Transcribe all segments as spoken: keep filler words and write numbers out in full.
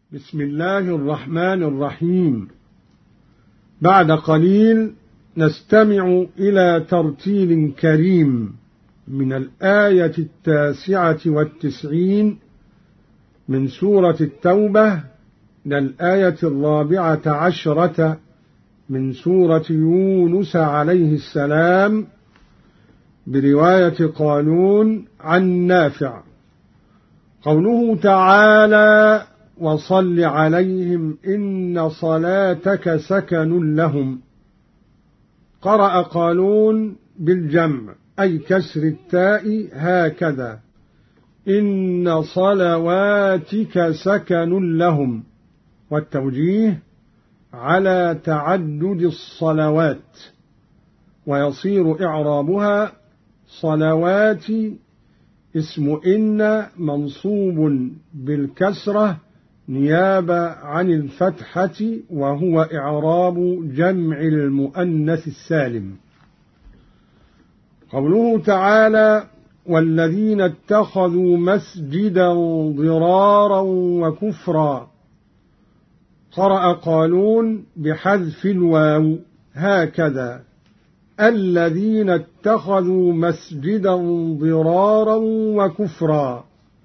بسم الله الرحمن الرحيم. بعد قليل نستمع إلى ترتيل كريم من الآية التاسعة والتسعين من سورة التوبة إلى الآية الرابعة عشرة من سورة يونس عليه السلام برواية قالون عن نافع. قوله تعالى: وصل عليهم إن صلاتك سكن لهم. قرأ قالون بالجمع أي كسر التاء هكذا: إن صلواتك سكن لهم، والتوجيه على تعدد الصلوات، ويصير إعرابها صلوات اسم إن منصوب بالكسرة نيابة عن الفتحة، وهو إعراب جمع المؤنث السالم. قوله تعالى: والذين اتخذوا مسجدا ضرارا وكفرا. قرأ قالون بحذف الواو هكذا: الذين اتخذوا مسجدا ضرارا وكفرا،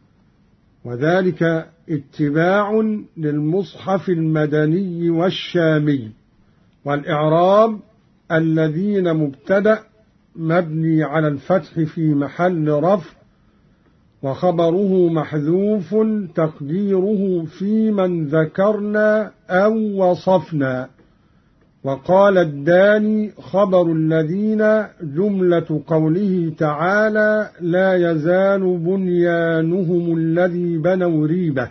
وذلك اتباع للمصحف المدني والشامي. والإعراب: الذين مبتدأ مبني على الفتح في محل رفع، وخبره محذوف تقديره في من ذكرنا أو وصفنا. وقال الداني: خبر الذين جملة قوله تعالى: لا يزال بنيانهم الذي بنوا ريبة.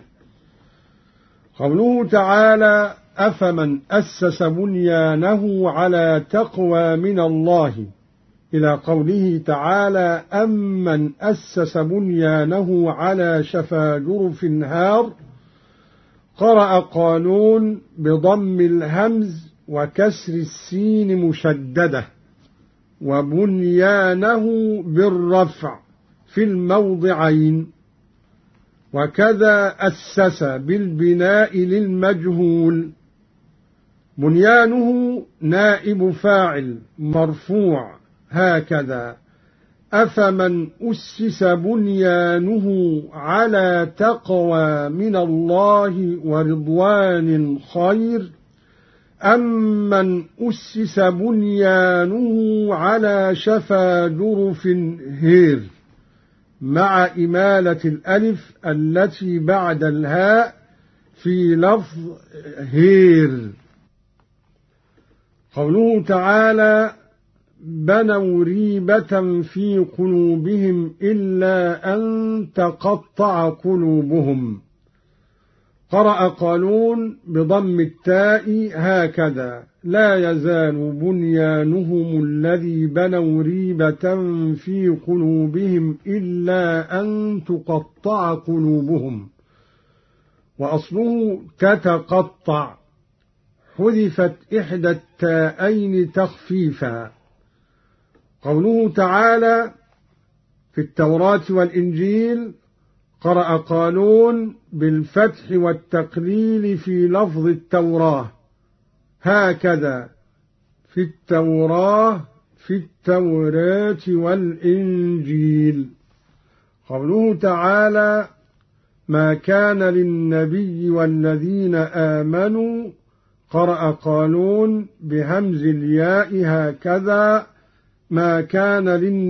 قوله تعالى: أفمن أسس بنيانه على تقوى من الله، إلى قوله تعالى: أمن أسس بنيانه على شفا جرف هار. قرأ قالون بضم الهمز وكسر السين مشددة، وبنيانه بالرفع في الموضعين، وكذا أسس بالبناء للمجهول. بنيانه نائب فاعل مرفوع هكذا: أفمن أسس بنيانه على تقوى من الله ورضوان خير أمن أسس بنيانه على شفا جرف هير، مع إمالة الألف التي بعد الهاء في لفظ هير. قوله تعالى: بنوا ريبة في قلوبهم إلا أن تقطع قلوبهم. قرأ قالون بضم التاء هكذا: لا يزال بنيانهم الذي بنوا ريبة في قلوبهم إلا أن تقطع قلوبهم، وأصله تتقطع، حذفت إحدى التاءين تخفيفا. قوله تعالى: في التوراة والإنجيل. قرأ قالون بالفتح والتقليل في لفظ التوراة هكذا: في التوراة في التوراة والإنجيل. قوله تعالى: ما كان للنبي والذين آمنوا. قرأ قالون بهمز الياء هكذا: ما كان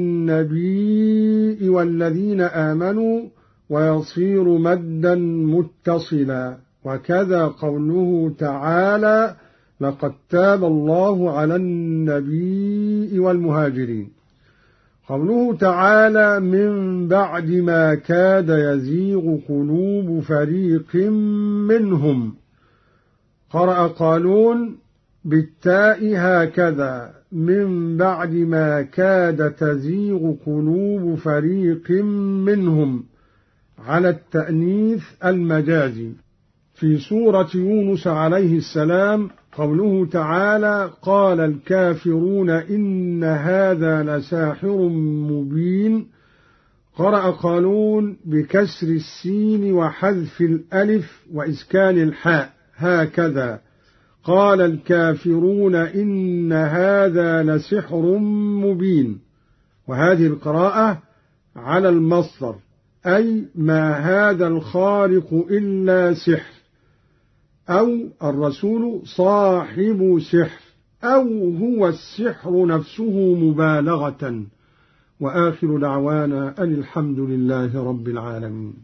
للنبي والذين آمنوا، ويصير مدا متصلا. وكذا قوله تعالى: لقد تاب الله على النبي والمهاجرين. قوله تعالى: من بعد ما كاد يزيغ قلوب فريق منهم. قرأ قالون بالتاء هكذا: من بعد ما كاد تزيغ قلوب فريق منهم، على التأنيث المجازي. في سورة يونس عليه السلام قوله تعالى: قال الكافرون إن هذا لساحر مبين. قرأ قالون بكسر السين وحذف الألف وإسكان الحاء هكذا: قال الكافرون إن هذا لسحر مبين. وهذه القراءة على المصدر، أي ما هذا الخارق إلا سحر، أو الرسول صاحب سحر، أو هو السحر نفسه مبالغة. وآخر دعوانا أن الحمد لله رب العالمين.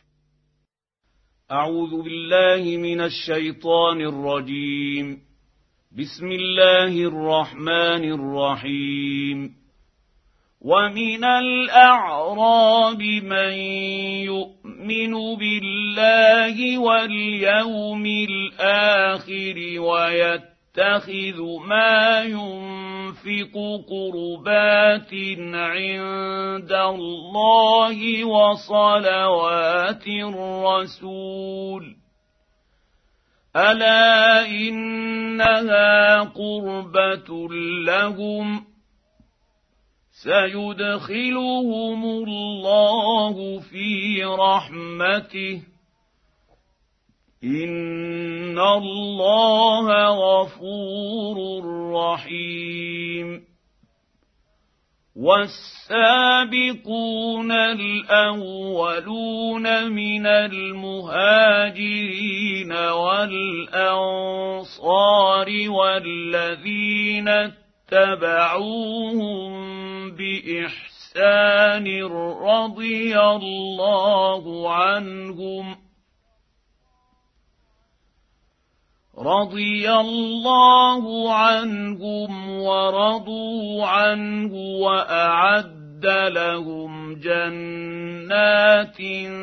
أعوذ بالله من الشيطان الرجيم. بسم الله الرحمن الرحيم. ومن الأعراب من يؤمن بالله واليوم الآخر ويتخذ ما ينفق قربات عند الله وصلوات الرسول، ألا إنها قربة لهم، سيدخلهم الله في رحمته، إن الله غفور رحيم. والسابقون الأولون من المهاجرين والأنصار والذين اتبعوهم بإحسان رضي الله عنهم رضي الله عنهم ورضوا عنه وأعد لهم جنات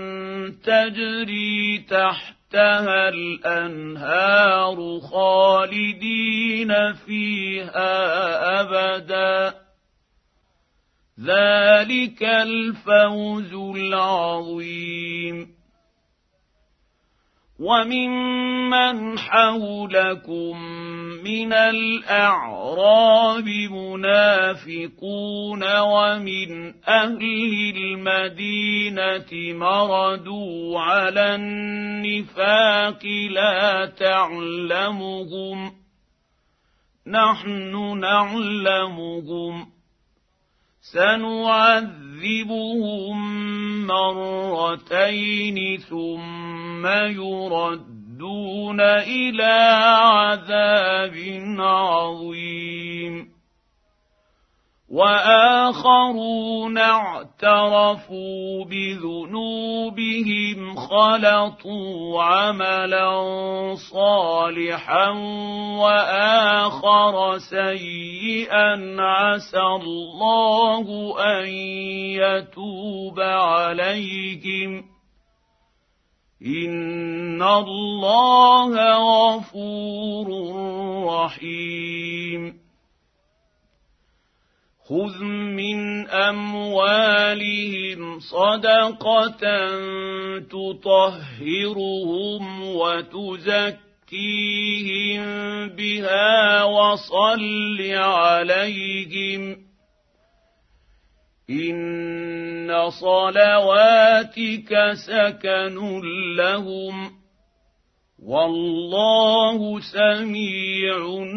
تجري تحتها الأنهار خالدين فيها أبدا، ذلك الفوز العظيم. وممن حولكم من الأعراب منافقون ومن أهل المدينة مردوا على النفاق لا تعلمهم، نحن نعلمهم، سنعذبهم مرتين ثم يردون إلى عذاب عظيم. وآخرون اعترفوا بذنوبهم خلطوا عملا صالحا وآخر سيئا عسى الله أن يتوب عليهم، إن الله غفور رحيم. خذ من أموالهم صدقة تطهرهم وتزكيهم بها وصل عليهم، إن صلواتك سكن لهم، والله سميع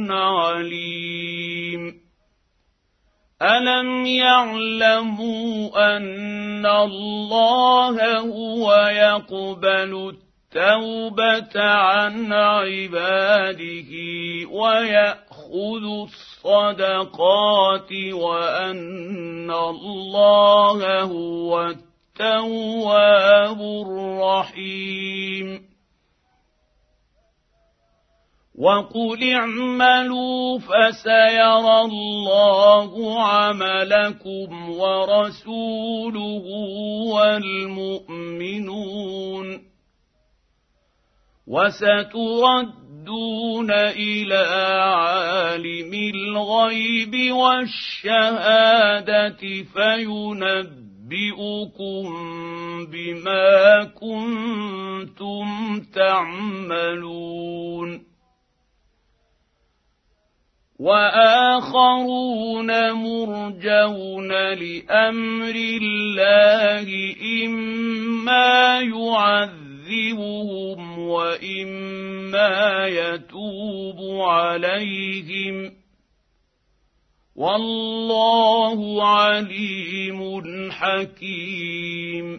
عليم. ألم يعلموا أن الله هو يقبل التوبة عن عباده ويأخذ الصدقات وأن الله هو التواب الرحيم. وقل اعملوا فسيرى الله عملكم ورسوله والمؤمنون، وستردون إلى عالم الغيب والشهادة فينبئكم بما كنتم تعملون. وآخرون مرجون لأمر الله إما يعذبهم وإما يتوب عليهم والله عليم حكيم.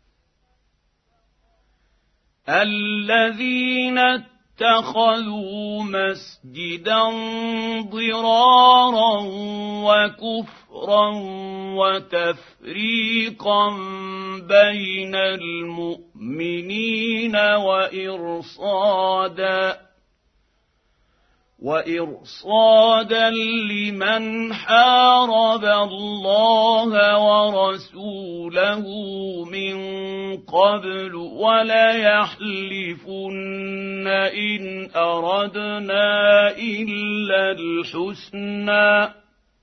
الذين اتخذوا مسجدا ضرارا وكفرا وتفريقا بين المؤمنين وإرصادا وإرصادا لمن حارب الله ورسوله من قبل وليحلفن إن أردنا إلا الحسنى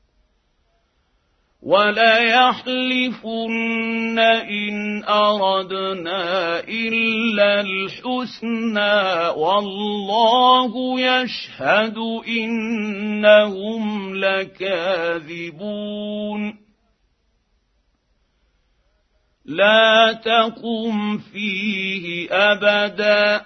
وَلَيَحْلِفُنَّ إِنْ أَرَدْنَا إِلَّا الْحُسْنَى وَاللَّهُ يَشْهَدُ إِنَّهُمْ لَكَاذِبُونَ. لا تقم فيه أبدا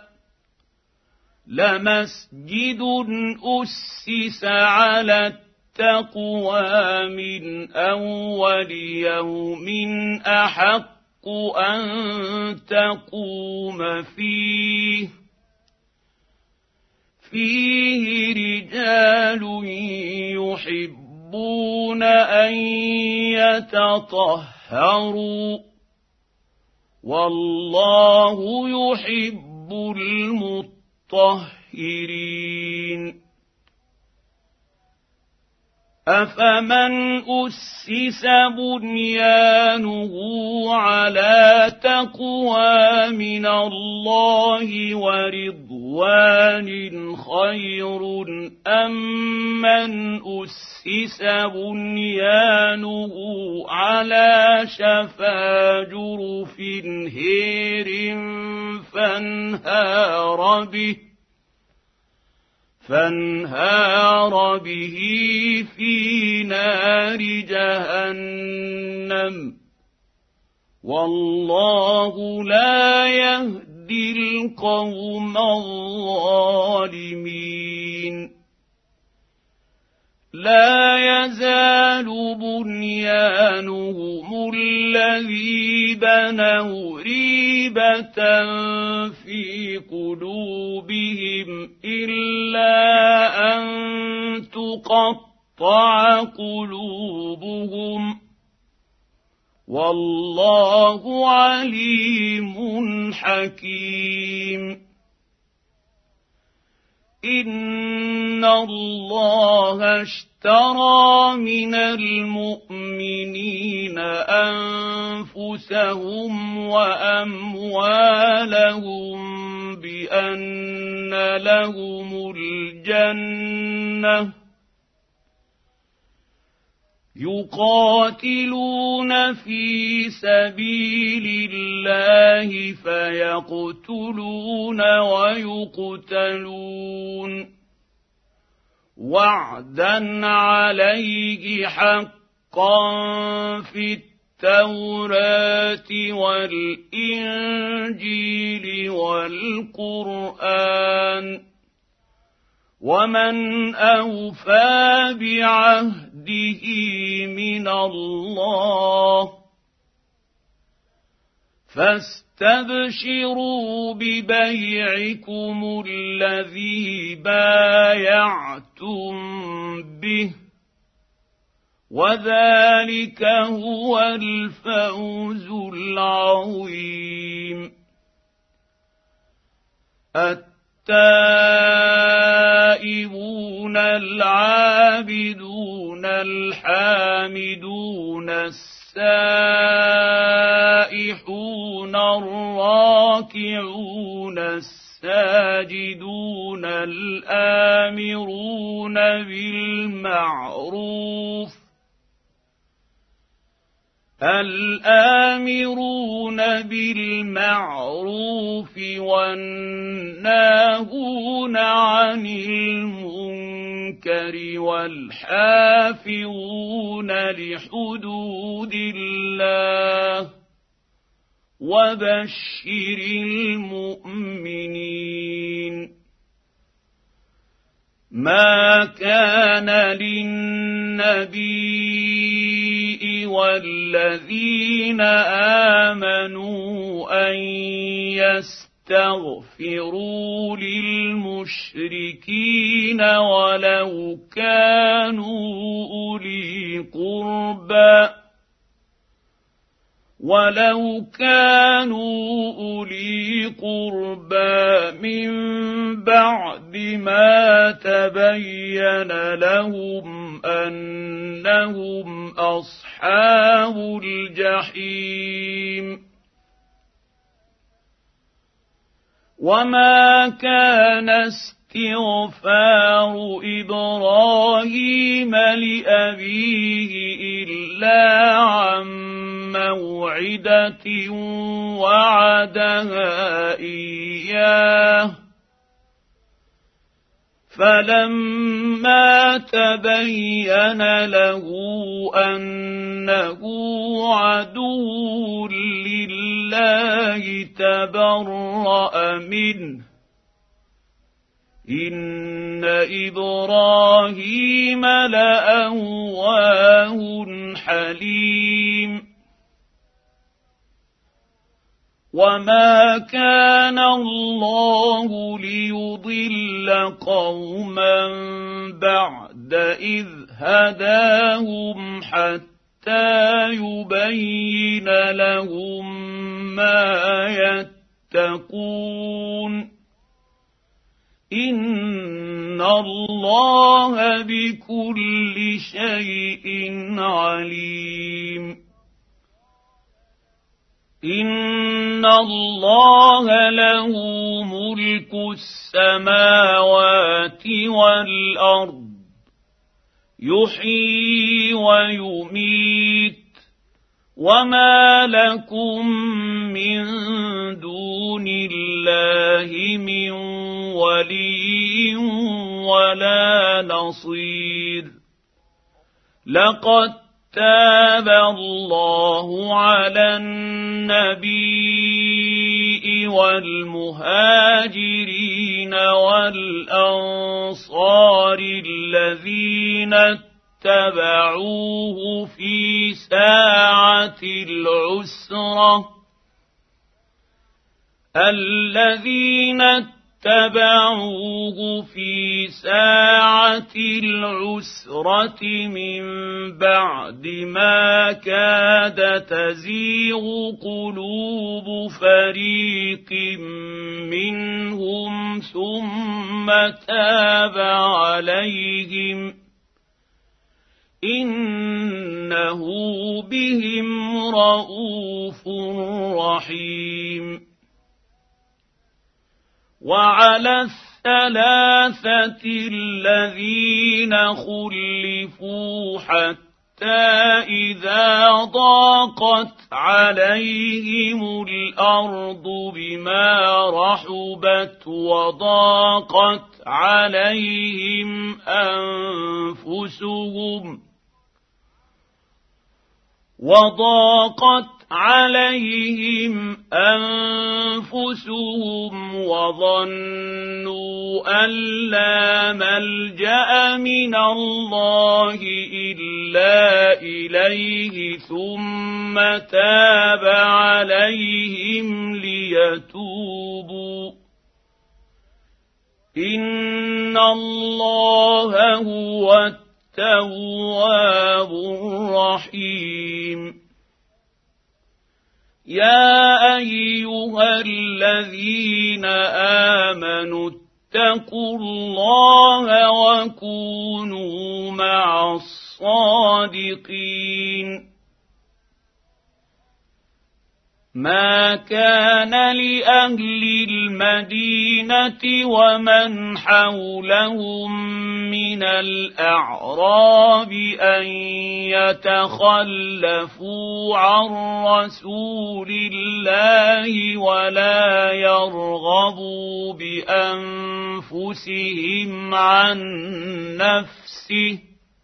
لمسجد أسس على التقوى من أول يوم أحق أن تقوم فيه فيه رجال يحبون أن يتطهروا والله يحب المطهرين. أفمن أسس بنيانه على تقوى من الله ورضوان خير أم من أسس بنيانه على شفا جرف هير فانهار به فانهار به في نار جهنم والله لا يهدي القوم الظالمين. لا يزال بنيانهم الذي بنوا ريبة في قلوبهم إلا أن تقطع قلوبهم والله عليم حكيم. إن الله اشترى من المؤمنين أنفسهم وأموالهم بأن لهم الجنة يقاتلون في سبيل الله فيقتلون ويقتلون وعدا عليه حقا في التوراة والإنجيل والقرآن ومن أوفى بعهده من الله فاستبشروا ببيعكم الذي بايعتم به وذلك هو الفوز العظيم. التائبون العابدون الحامدون السائحون الراكعون الساجدون الآمرون بالمعروف الآمرون بالمعروف والناهون عن المنكر والمنكر والحافظون لحدود الله وبشر المؤمنين. ما كان للنبي والذين آمنوا أن يستغفروا للمشركين ولو كانوا أولي قربى ولو كانوا أولي قربى من بعد ما تبين لهم أنهم أصحاب الجحيم. وما كان استغفار إبراهيم لأبيه إلا عن موعدة وعدها إياه فلما تبين له أنه عدو لله تبرأ منه إن إبراهيم لأواه حليم. وما كان الله ليضل قوما بعد إذ هداهم حتى يبين لهم ما يتقون إن الله بكل شيء عليم. إن الله له ملك السماوات والأرض يحيي ويميت وما لكم من دون الله من ولي ولا نصير. لقد تاب الله على النبي والمهاجرين والأنصار الذين اتبعوه في ساعة العسرة الذين اتبعوه في ساعة العسرة من بعد ما كاد تزيغ قلوب فريق منهم ثم تاب عليهم إنه بهم رءوف رحيم. وعلى الثلاثة الذين خلفوا حتى إذا ضاقت عليهم الأرض بما رحبت وضاقت عليهم أنفسهم وضاقت عليهم أنفسهم وظنوا أن لا ملجأ من الله إلا إليه ثم تاب عليهم ليتوبوا إن الله هو التواب الرحيم. يا أيها الذين آمنوا اتقوا الله وكونوا مع الصادقين. ما كان لأهل المدينة ومن حولهم من الأعراب أن يتخلفوا عن رسول الله ولا يرغبوا بأنفسهم عن نفسه،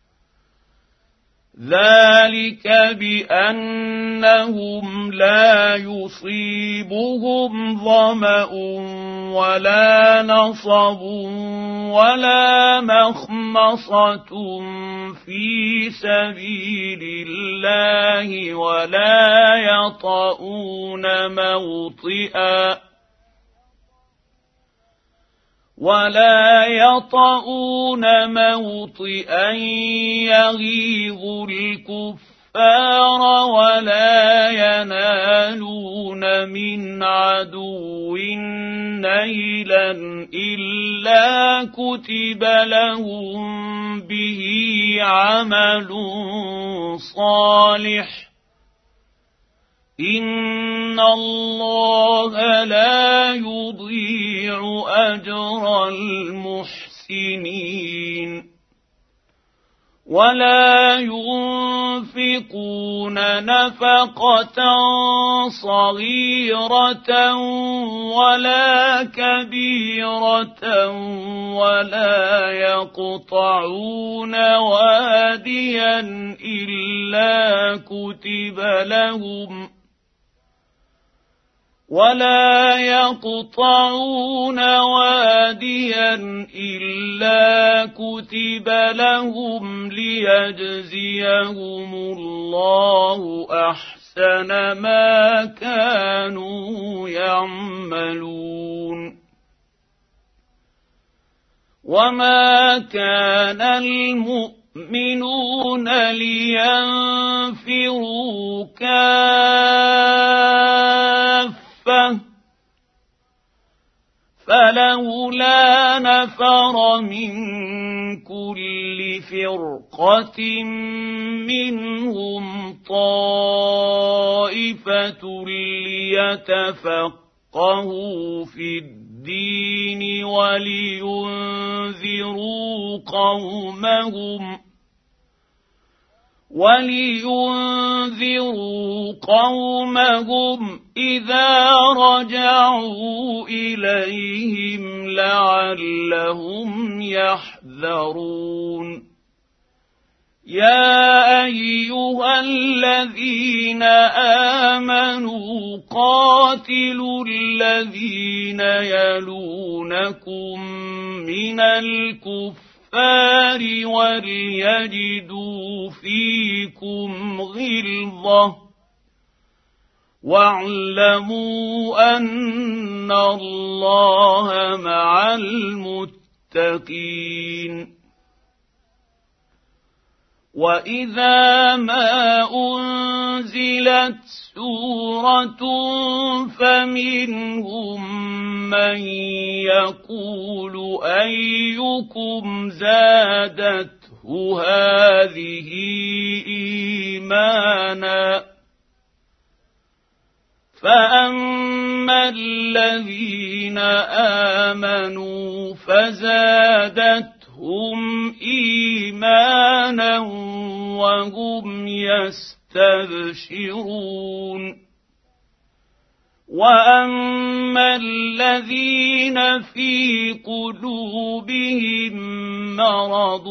ذلك بأنهم لا يصيبهم ظمأ ولا نصب ولا مخمصة في سبيل الله ولا يطؤون موطئا ولا يطؤون موطئا يغيظ الكفار ولا ينالون من عدو نيلا إلا كتب لهم به عمل صالح، إن الله لا يضيع أجر المحسنين. ولا ينفقون نفقة صغيرة ولا كبيرة ولا يقطعون واديا إلا كتب لهم ولا يقطعون واديا إلا كتب لهم ليجزيهم الله أحسن ما كانوا يعملون. وما كان المؤمنون لينفروا كافة فلولا نفر من كل فرقة منهم طائفة ليتفقهوا في الدين ولينذروا قومهم ولينذروا قومهم إذا رجعوا إليهم لعلهم يحذرون. يا أيها الذين آمنوا قاتلوا الذين يلونكم من الكفر وليجدوا فيكم غلظة واعلموا أن الله مع المتقين. وإذا ما أنزلت سورة فمنهم من يقول أيكم زادته هذه إيمانا، فأما الذين آمنوا فزادتهم إيمانا وهم يستبشرون. وأما الذين في قلوبهم مرض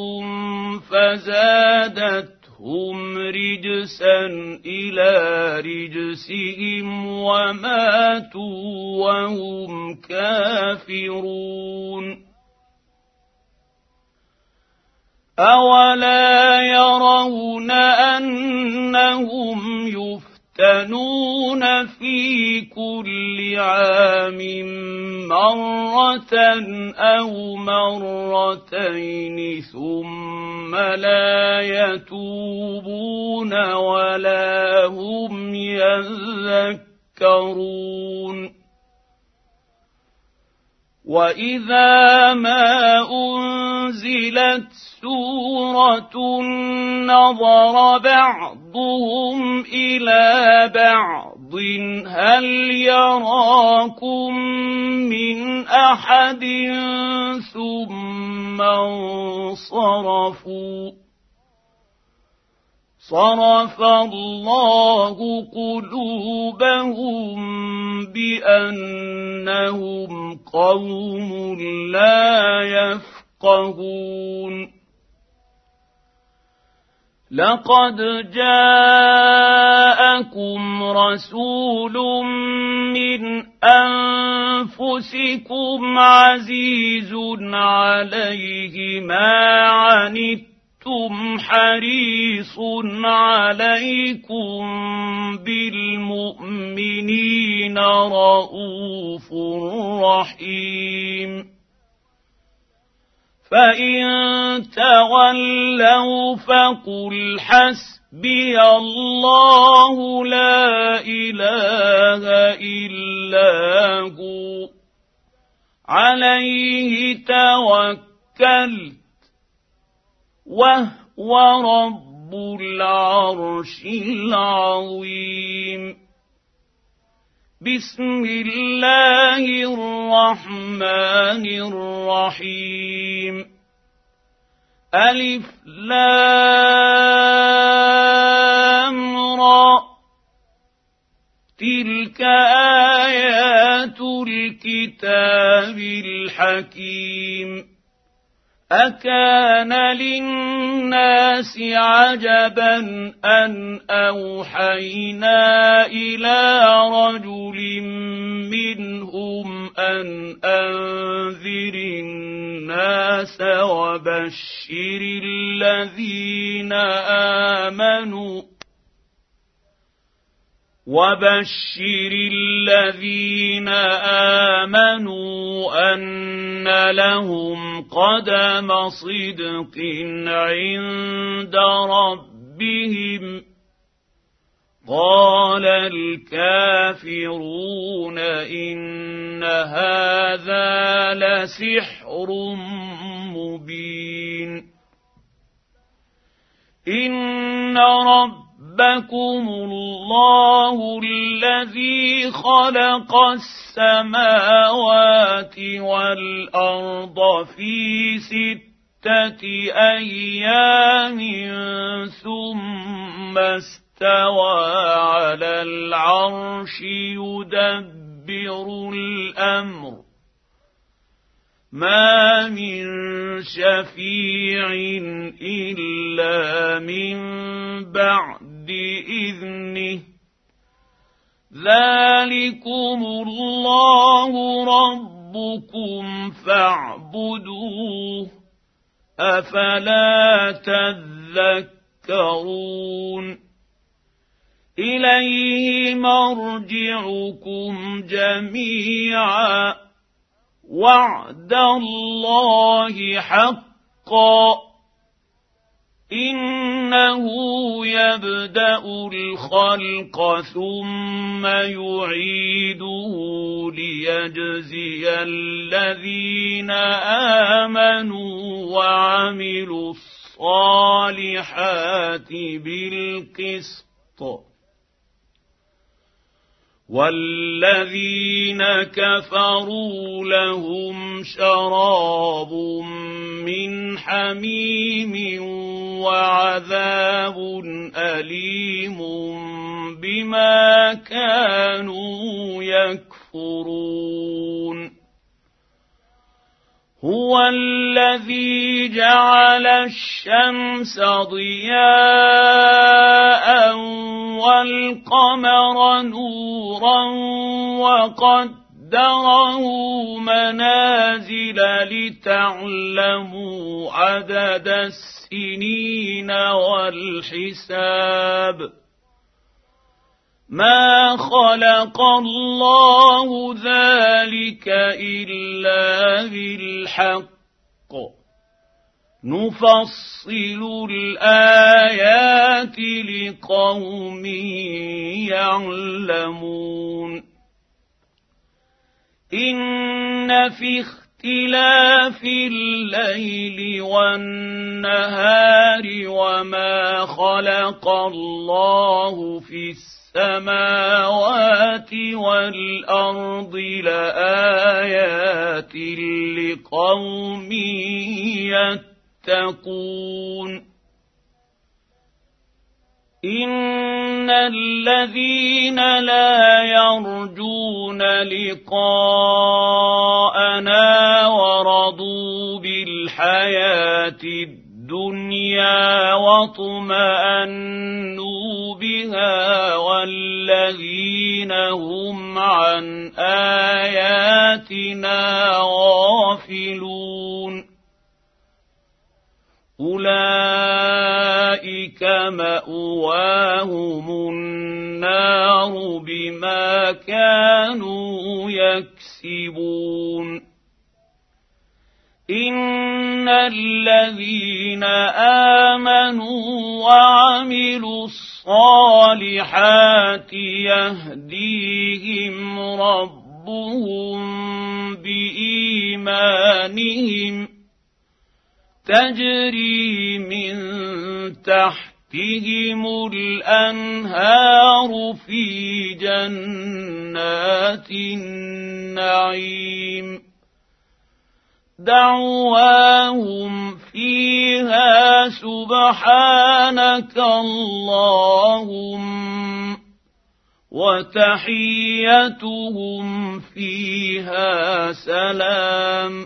فزادتهم رجسا إلى رجسهم وماتوا وهم كافرون. أولا يرون أنهم يفتنون في كل عام مرة أو مرتين ثم لا يتوبون ولا هم يذكرون. وإذا ما أنزلت سورة نظر بعضهم إلى بعض أرض هل يراكم من أحد ثم انصرفوا صرف الله قلوبهم بأنهم قوم لا يفقهون لقد جاءكم رسول من أنفسكم عزيز عليه ما عنتم حريص عليكم بالمؤمنين رءوف رحيم فإن تولوا فقل حسبي الله لا إله إلا هو عليه توكلت وهو رب العرش العظيم بسم الله الرحمن الرحيم ألف لام را تلك آيات الكتاب الحكيم أكان للناس عجبا أن أوحينا إلى رجل منهم أن أنذر الناس وبشر الذين آمنوا وبشر الذين آمنوا أن لهم قدم صدق عند ربهم قال الكافرون إن هذا لسحر مبين إن رب ربكم الله الذي خلق السماوات والأرض في ستة أيام ثم استوى على العرش يدبر الأمر ما من شفيع إلا من بعد بإذنه ذلكم الله ربكم فاعبدوه أفلا تذكرون إليه مرجعكم جميعا وعد الله حقا إنه يبدأ الخلق ثم يعيده ليجزي الذين آمنوا وعملوا الصالحات بالقسط والذين كفروا لهم شراب من حميم وعذاب أليم بما كانوا يكفرون هو الذي جعل الشمس ضياء والقمر نورا وقدره منازل لتعلموا عدد السنين والحساب ما خلق الله ذلك إلا بالحق نفصل الآيات لقوم يعلمون إن في اختلاف الليل والنهار وما خلق الله في السماء السماوات والأرض لآيات لقوم يتقون إن الذين لا يرجون لقاءنا ورضوا بالحياة الدنيا واطمأنوا بها والذين هم عن آياتنا غافلون أولئك مأواهم النار بما كانوا يكسبون إن الذين آمنوا وعملوا الصالحات يهديهم ربهم بإيمانهم تجري من تحتهم الأنهار في جنات النعيم دعواهم فيها سبحانك اللهم وتحيتهم فيها سلام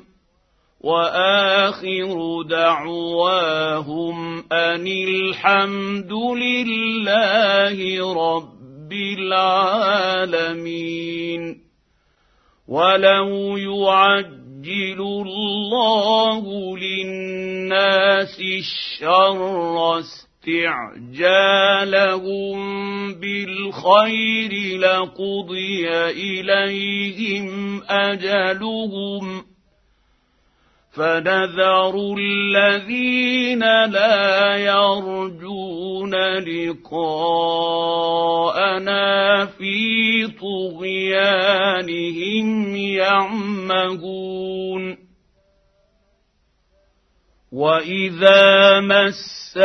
وآخر دعواهم أن الحمد لله رب العالمين ولو يعجل الله للناس الشر استعجالهم بالخير لقضي إليهم أجلهم فنذر الذين لا يرجون لقاءنا في طغيانهم يعمهون وإذا مس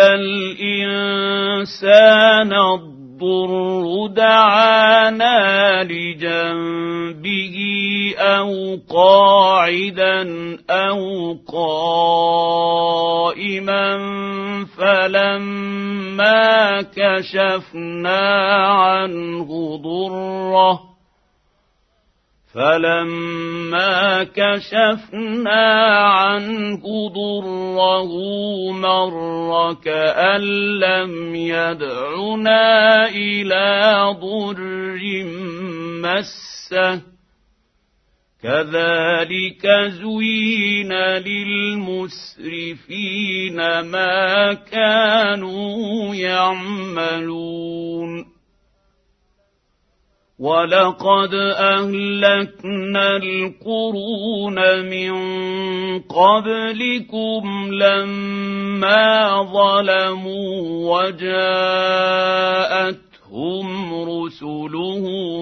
الإنسان الضر دعانا لجنبه أو قاعدا أو قائما فلما كشفنا عنه ضره فلما كشفنا عنه ضره مر كأن لم يدعنا إلى ضر مسه كذلك زين للمسرفين ما كانوا يعملون ولقد أهلكنا القرون من قبلكم لما ظلموا وجاءتهم رسلهم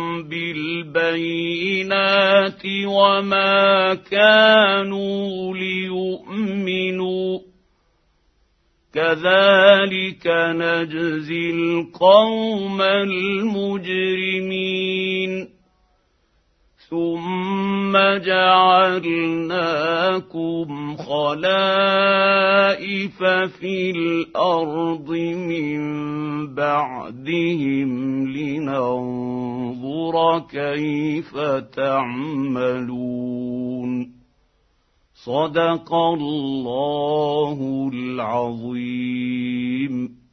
بالبينات وما كانوا ليؤمنوا كذلك نجزي القوم المجرمين ثم جعلناكم خلائف في الأرض من بعدهم لننظر كيف تعملون صدق الله العظيم.